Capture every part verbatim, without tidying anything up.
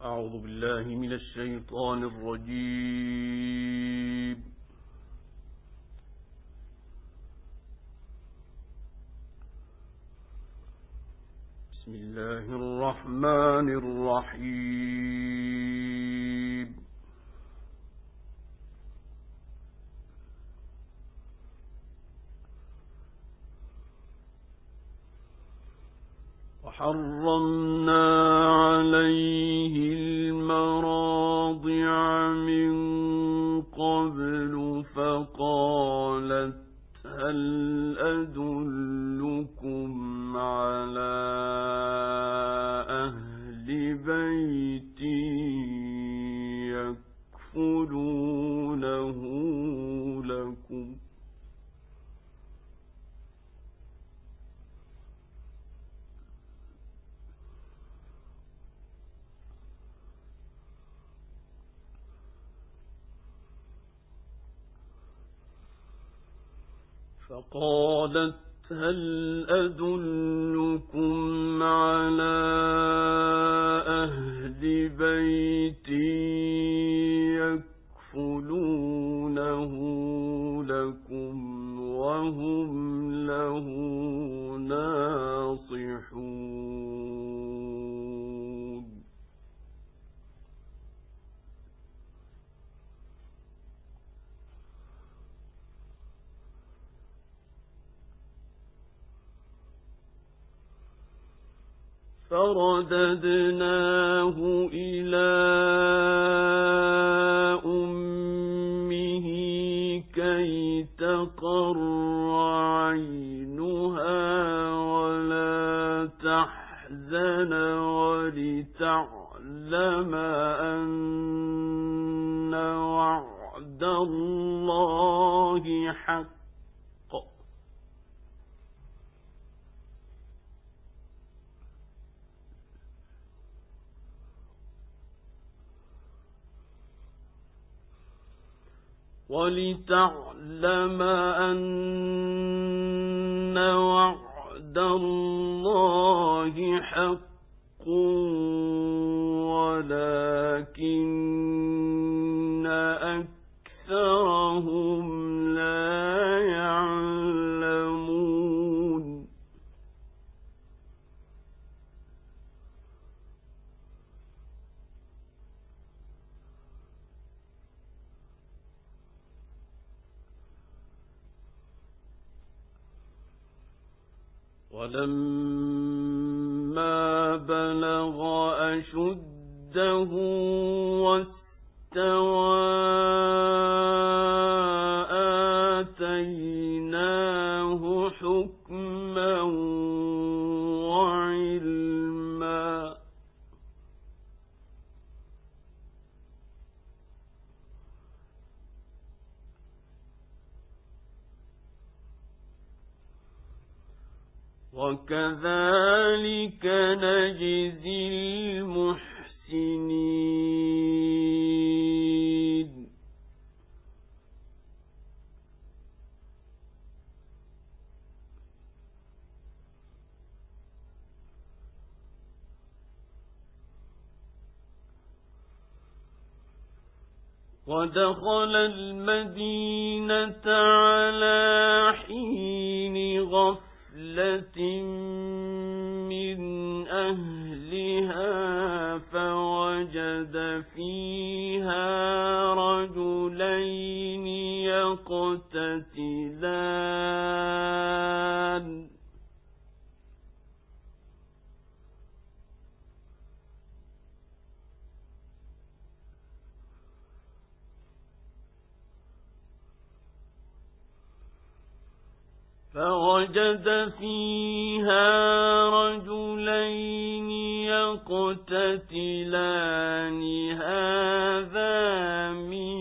أعوذ بالله من الشيطان الرجيم. بسم الله الرحمن الرحيم. وحرمنا عليه المراضع من قبل فقالت هل أدلكم على أهل بيت يكفلونه لكم فقالت هل أدلكم على أهل بيت يكفلونه لكم وهم له ناصحون. فرددناه إلى أمه كي تقر عينها ولا تحزن ولتعلم أن وعد الله حق ولتعلم أن وعد الله حق ولكن أكثرهم لا يعلمون. ولما بلغ أشده واستوى آتيناه حكما وعلما. وكذلك نجزي المحسنين. ودخل المدينة على حين غفلة من أهلها فوجد فيها رجلين يقتتلان فوجد فيها رجلين يقتتلان هذا من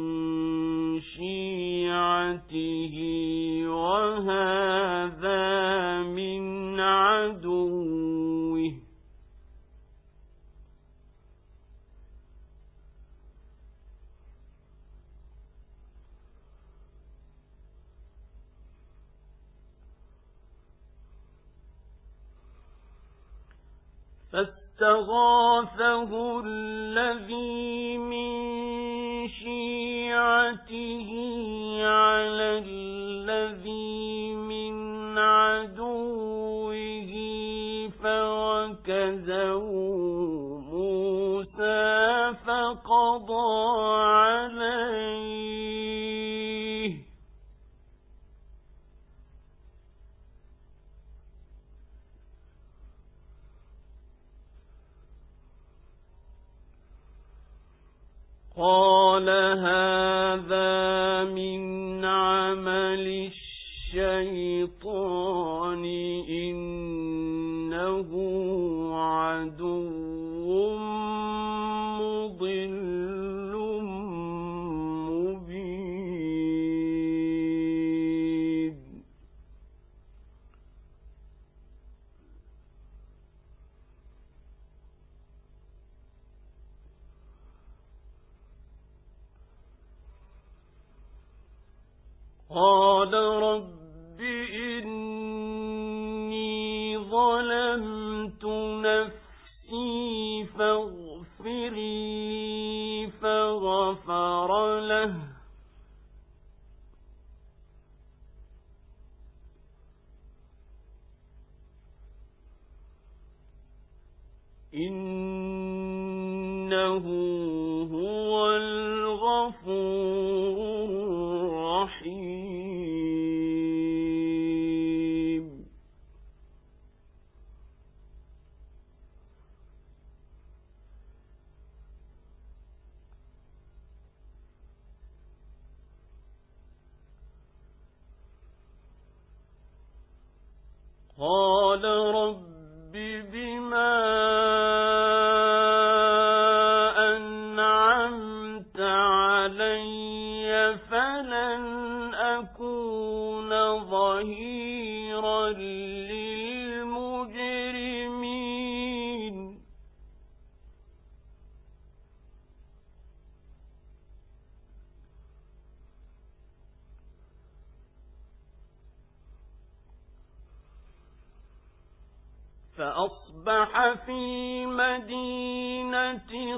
شيعته وهذا من عدوه فاستغفر اسْتَغَاثَهُ الَّذِي مِن شِيعَتِهِ عَلَى الَّذِي مِنْ عَدُوِّهِ فَوَكَزَهُ مُوسَى فَقَضَىٰ عَلَيْهِ قَالَ هَٰذَا مِنْ عَمَلِ الشَّيْطَانِ إِنَّهُ عَدُوٌّ مُّضِلٌّ مُّبِينٌ قَالَ رَبِّ إِنِّي ظَلَمْتُ نَفْسِي فَاغْفِرْ لِي فَغَفَرَ لَهُ إِنَّهُ هُوَ الْغَفُورُ الرَّحِيمُ قَالَ رَبِّ بِمَا أَنْعَمْتَ عَلَيَّ فَلَنْ أَكُونَ ظَهِيرًا لِلْمُجْرِمِينَ فأصبح في المدينة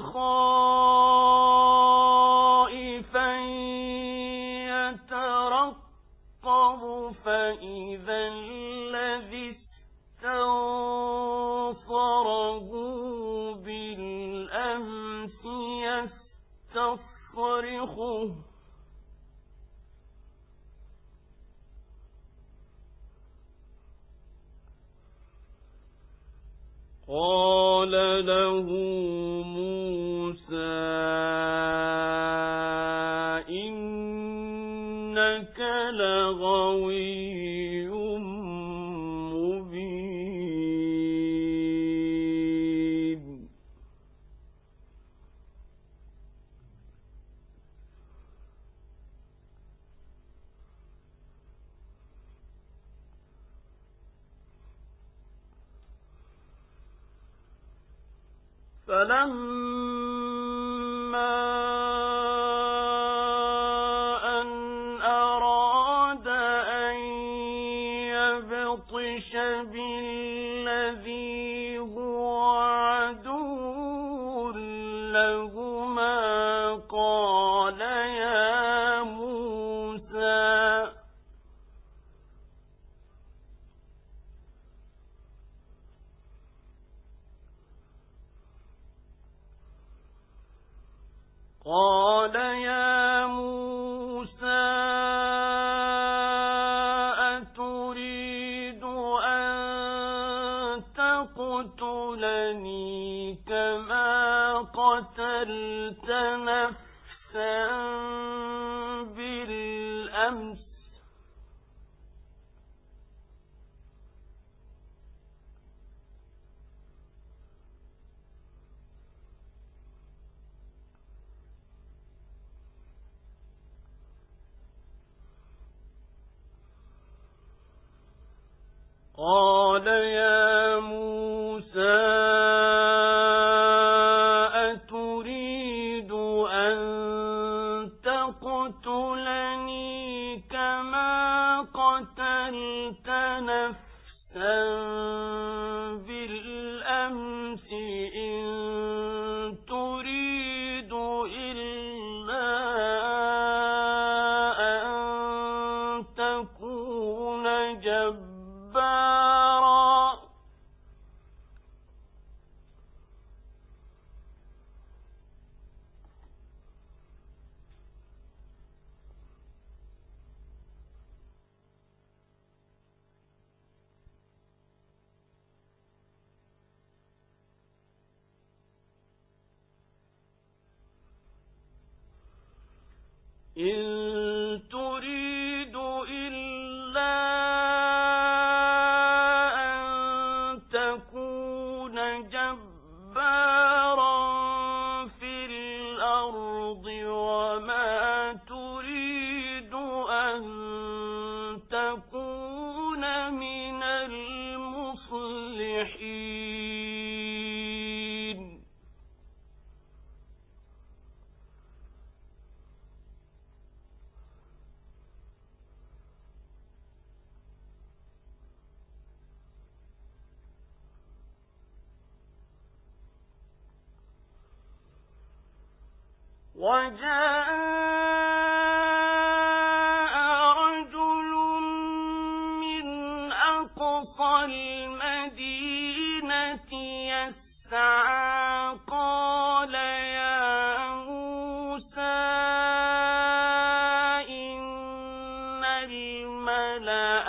خائفا يترقب فإذا الذي استنصره بالأمس يستصرخه قال له موسى إنك لغوي مبين فلما أن أراد أن يبطش بالذي هو عدو لهما قال يا موسى قال يا موسى أتريد أن تقتلني كما قتلت نفسا بالأمس قال يا موسى أتريد أن تقتلني كما قتلت نفسا بالأمس إن تريد إلا أن تكون جبارا في الأرض وما تريد أن تكون من المصلحين وجاء رجل من أقصى المدينة يسعى قال يا موسى إن الملأ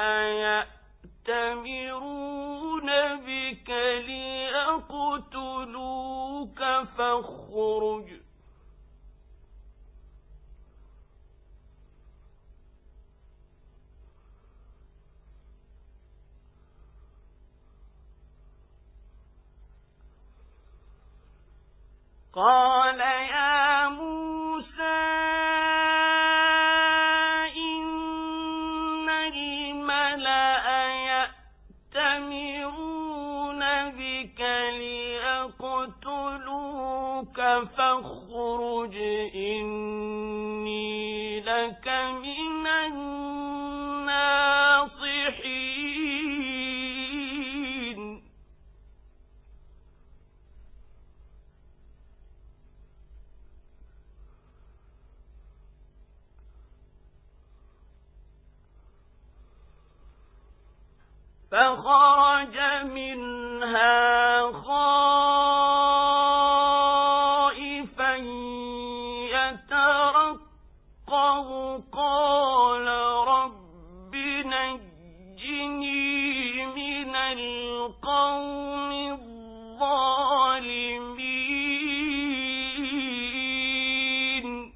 يأتمرون بك ليقتلوك فاخرج قال يا موسى إن الملأ يأتمرون بك ليقتلوك فاخرج إني لك من الناصحين فخرج منها خائفا يترقب قال رب نجني من القوم الظالمين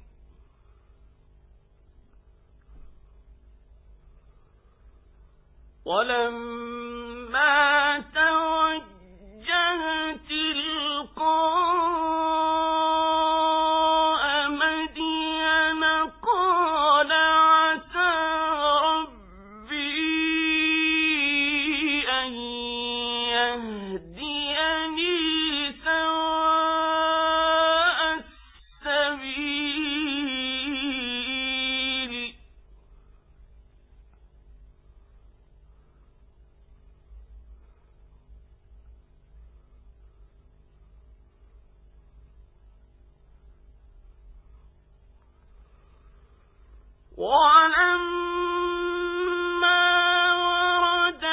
ولما توجه تلقاء مدين قال عسى ربي أن يهديني سواء السبيل ولما ورد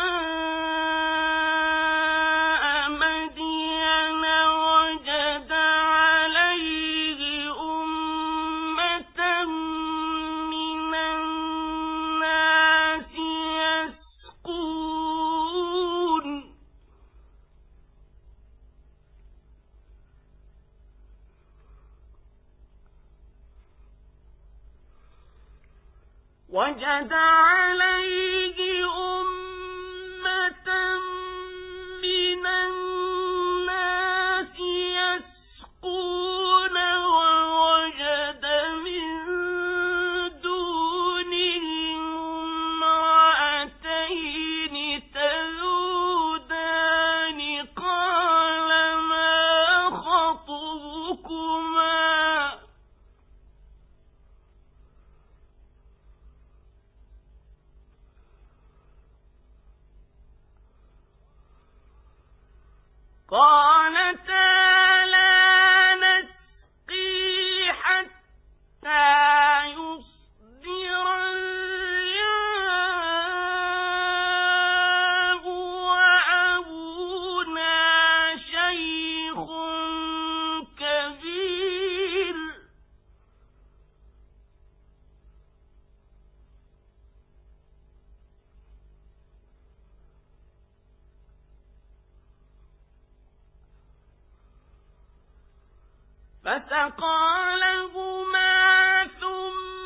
ماء مدين وجد عليه أمة من الناس يسقون وجد عليه أمة من الناس يسقون ووجد من دونهم امرأتين تذودان قال ما خطبكما قالتا لا نسقي حتى يصدر الرعاء وأبونا شيخ كبير فسقى لهما ثم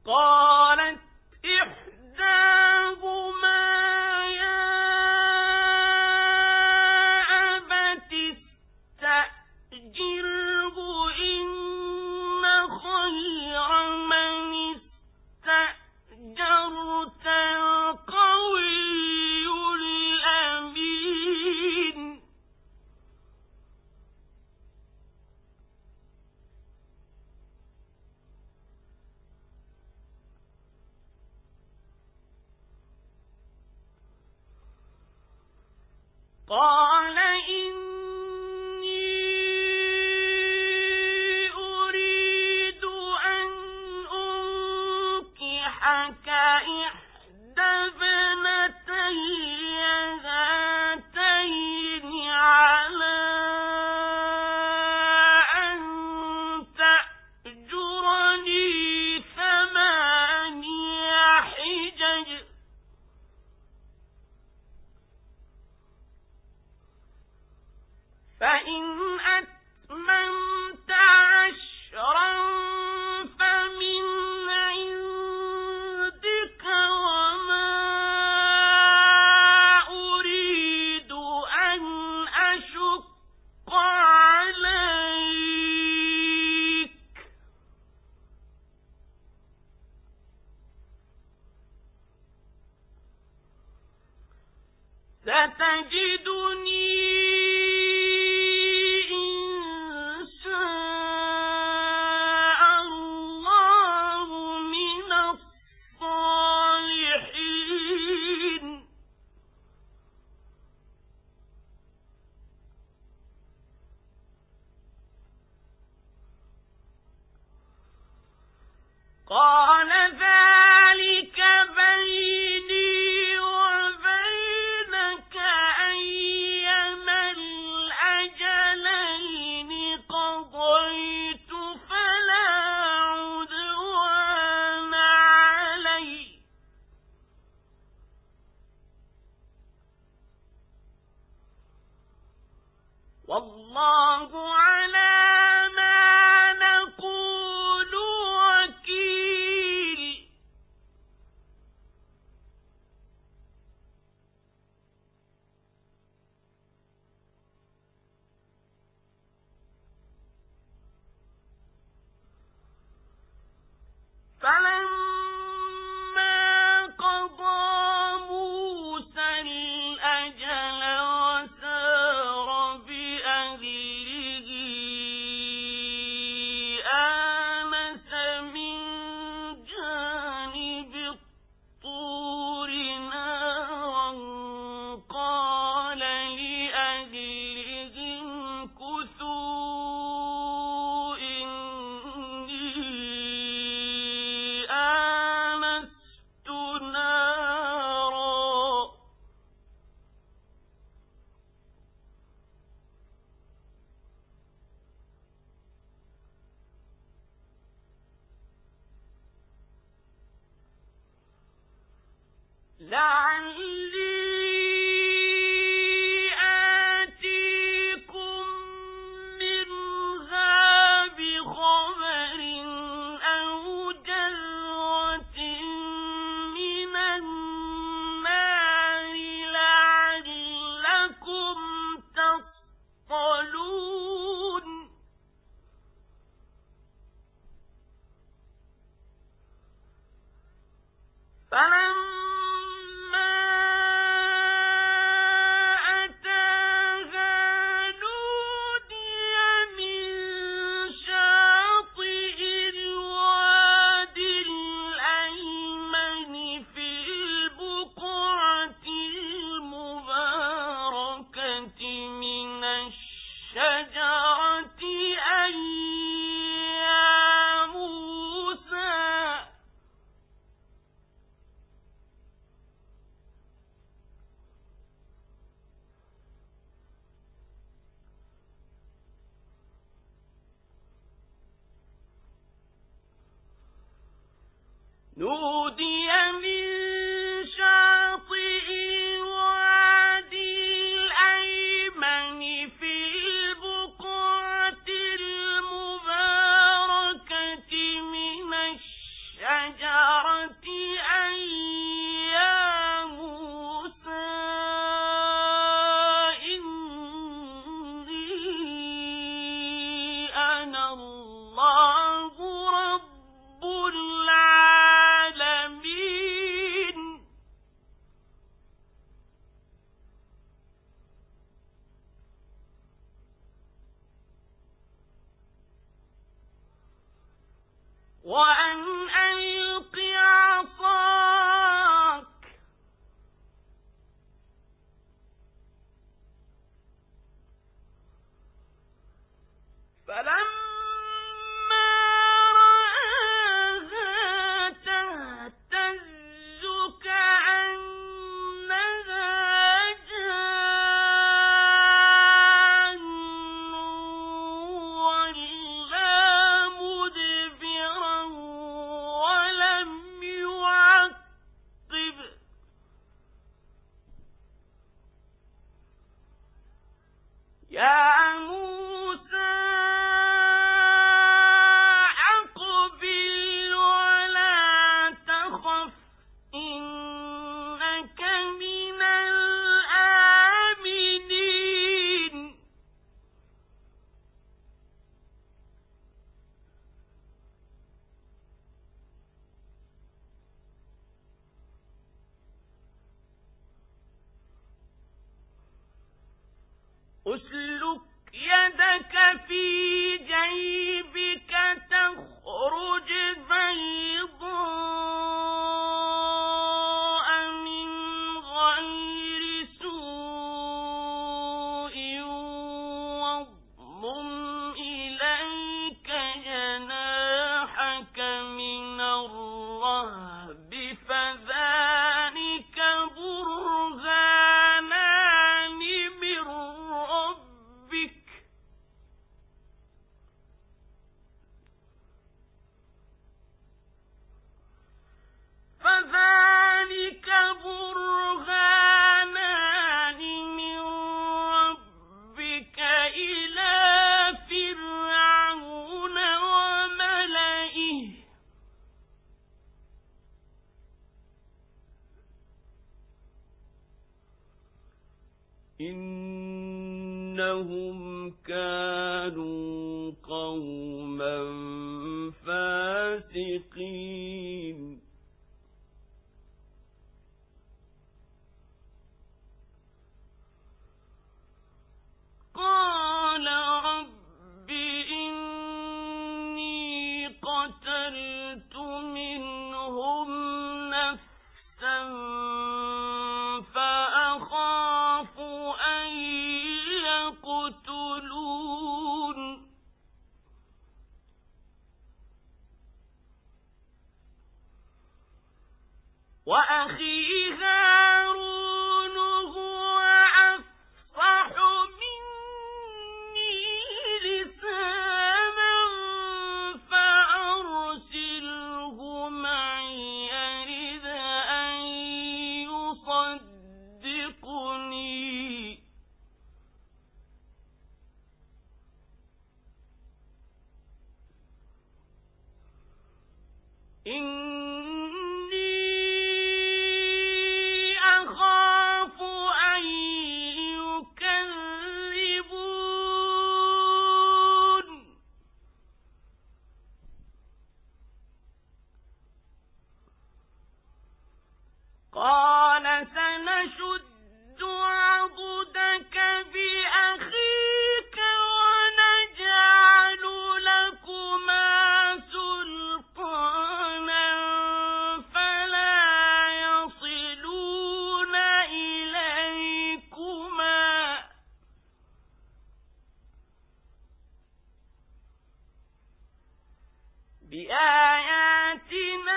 قالت إحداهما يا أبت استأجره إن خير من استأجرت القوي الأمين قال إني أريد أن أنكحك إحدى ابنتي هاتين على أن تأجرني ثماني حجج فإن أتممت عشرا فمن عندك وما أريد أن أشق عليك ستجدني قال ذلك بيني وبينك أيما الأجلين قضيت فلا عدوان علي والله على ما نقول وكيل فلما قضى موسى الأجل وسار بأهله آنس من جانب الطور نارا قال لأهله امكثوا إني آنست نارا لعلي آتيكم منها بخبر أو جذوة من النار لعلكم تصطلون فلما أتاها نودي من شاطئ الوادي الأيمن في البقعة المباركة من الشجرة أي يا موسى نودي من شاطئ الوادي الأيمن في البقعة المباركة من الشجرة أسلك يدك في جيبك تخرج بيضاء من غير سوء واضمم إليك جناحك من الرهب فذلك برهانان من ربك فذلك برهانان من ربك إلى فرعون وملئه إنهم كانوا قوما فاسقين قال رب إني قتلت منهم نفسا فأخاف أن يقتلون وأخي هارون هو أفصح مني لسانا فأرسله معي يرد أن يصدقني إني أخاف أن يكذبون قال سنشد عضدك بأخيك ونجعل لكما سلطانا فلا يصلون إليكما بآياتنا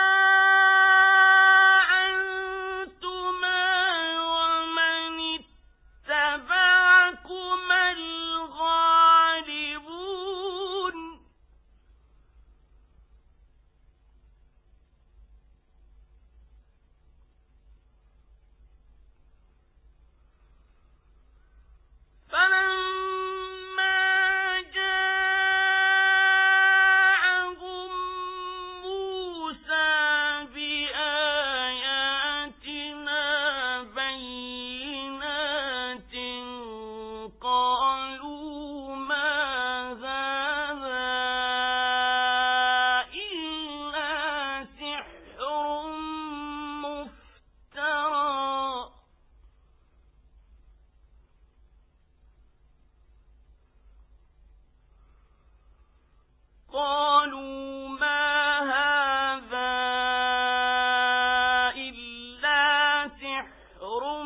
أنتما ومن اتبعكما الغالبون فلما جاءهم موسى بآياتنا بينات قالوا ما هذا إلا سحر مفترى قالوا ما هذا إلا سحر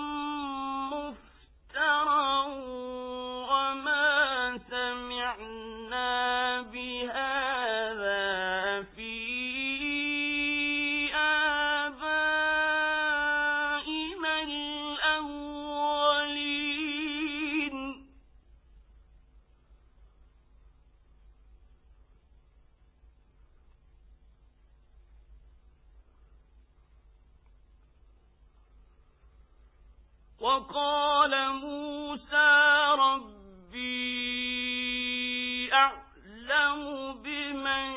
مفترى وما سمعنا بهذا في آبائنا الأولين وقال موسى ربي أعلم بمن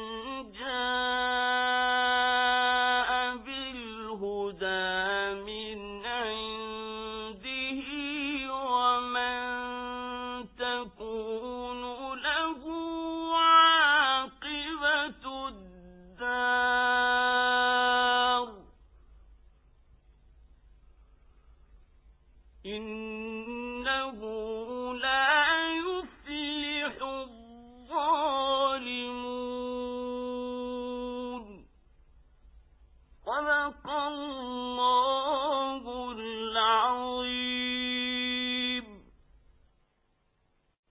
جاء بالهدى من عنده ومن تكون له عاقبة الدار إن